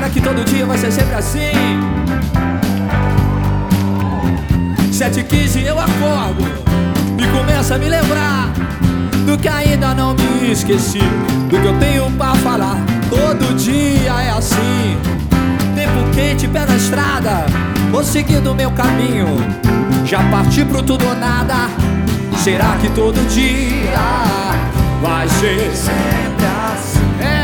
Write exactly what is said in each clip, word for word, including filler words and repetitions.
Será que todo dia vai ser sempre assim? Sete e quinze eu acordo e começo a me lembrar do que ainda não me esqueci, do que eu tenho pra falar. Todo dia é assim, tempo quente, pé na estrada, vou seguindo o meu caminho, já parti pro tudo ou nada. Será que todo dia vai ser sempre assim? É.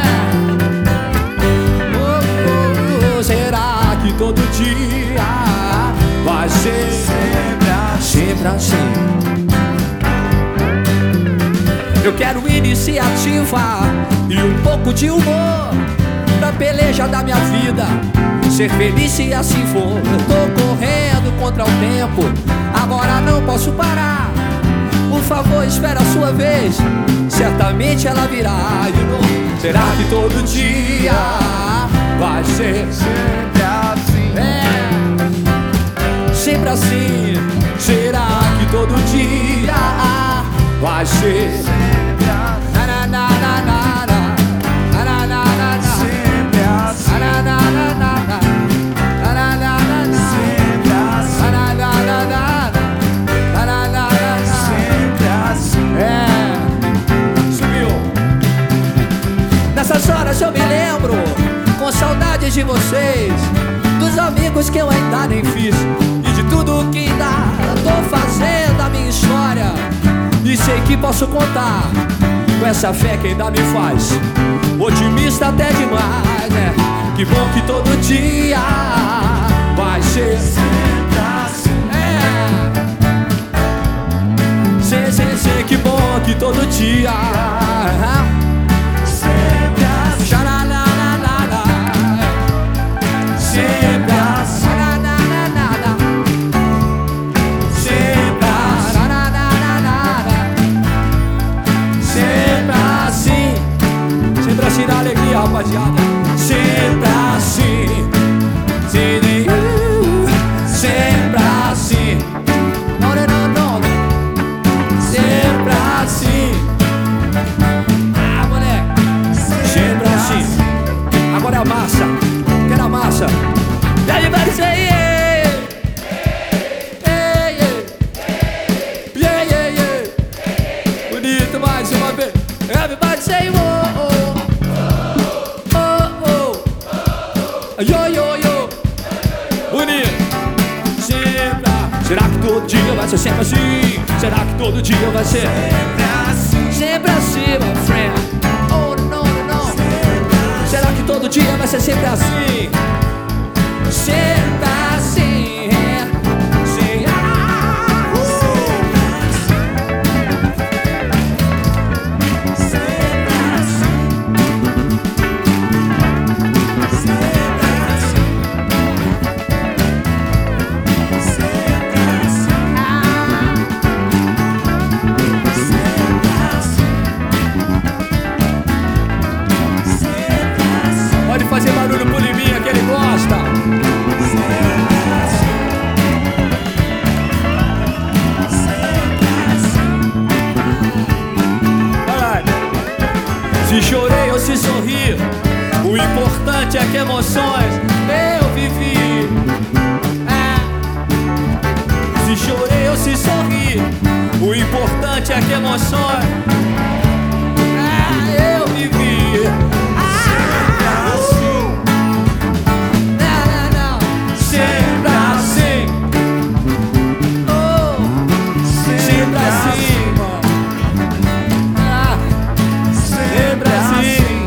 Oh, oh, será que todo dia vai ser sempre assim? Sempre assim. Eu quero iniciativa e um pouco de humor pra peleja da minha vida, ser feliz se assim for. Eu tô correndo contra o tempo, agora não posso parar. Por favor, espera a sua vez, certamente ela virá de novo. Será que todo dia vai ser sempre assim? É, sempre assim. Será que todo dia vai ser sempre assim? Na, na, na, na, na, na, na, na, na, na. Sempre assim. Na, na, na, na, na, na, na, na, na, na. Sempre assim. Na, na, na, na, na, na, na, na. Sempre assim. É, subiu. Nessas horas eu me lembro, com saudades de vocês, dos amigos que eu ainda nem fiz e de tudo que ainda tô fazendo a minha história. E sei que posso contar com essa fé que ainda me faz otimista até demais, né? Que bom que todo dia vai ser sempre assim. É, sei, sei, sei, que bom que todo dia sempre assim. Xananana, sempre assim. Xananana, sempre assim. Sempre assim na alegria, rapaziada. Sempre assim. Sempre assim. Não, não, não, não. Sempre assim. Ah, moleque. Sempre assim. Agora é a massa. Quero a massa. Everybody say yeah. Yeah, yeah. Yeah, yeah, yeah. Bonito, mais uma vez. Everybody say oh, oh. Oh, oh. Yo, yo, yo. Bonito. Sempre. Será que todo dia vai ser sempre assim? Será que todo dia vai ser sempre assim? Sempre assim, my friend. Oh, no, no, no. Será que todo dia vai ser sempre assim? Sempre assim. Sim. Ah, uh. Sempre assim. Sempre assim. Sempre assim. Ah. Sempre assim. Sempre assim. Pode fazer barulho pro Liminha que ele gosta. Sempre assim. Sempre assim. Vai. Se chorei ou se sorri, o importante é que emoções eu vivi. É. Se chorei ou se sorri, o importante é que emoções é, eu vivi. Sempre assim. Não, não, não. Sempre assim. Oh, sempre assim. Ah, sempre assim.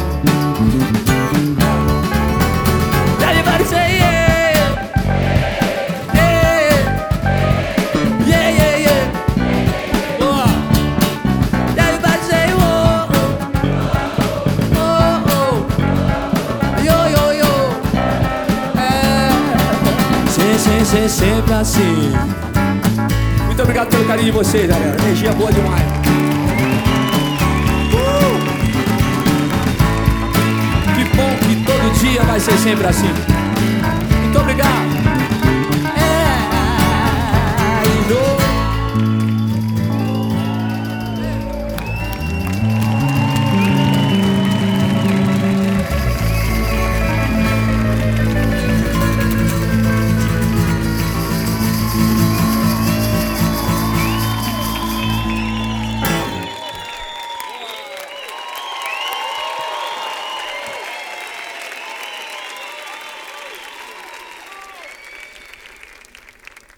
Everybody say yeah. Yeah, yeah, yeah, yeah. Oh. Everybody say oh, oh, oh. Yo, yo, yo. É. Sim, sim, sim, sempre assim. Muito obrigado pelo carinho de vocês, galera. Energia boa demais. Uh! Que bom que todo dia vai ser sempre assim. Muito obrigado.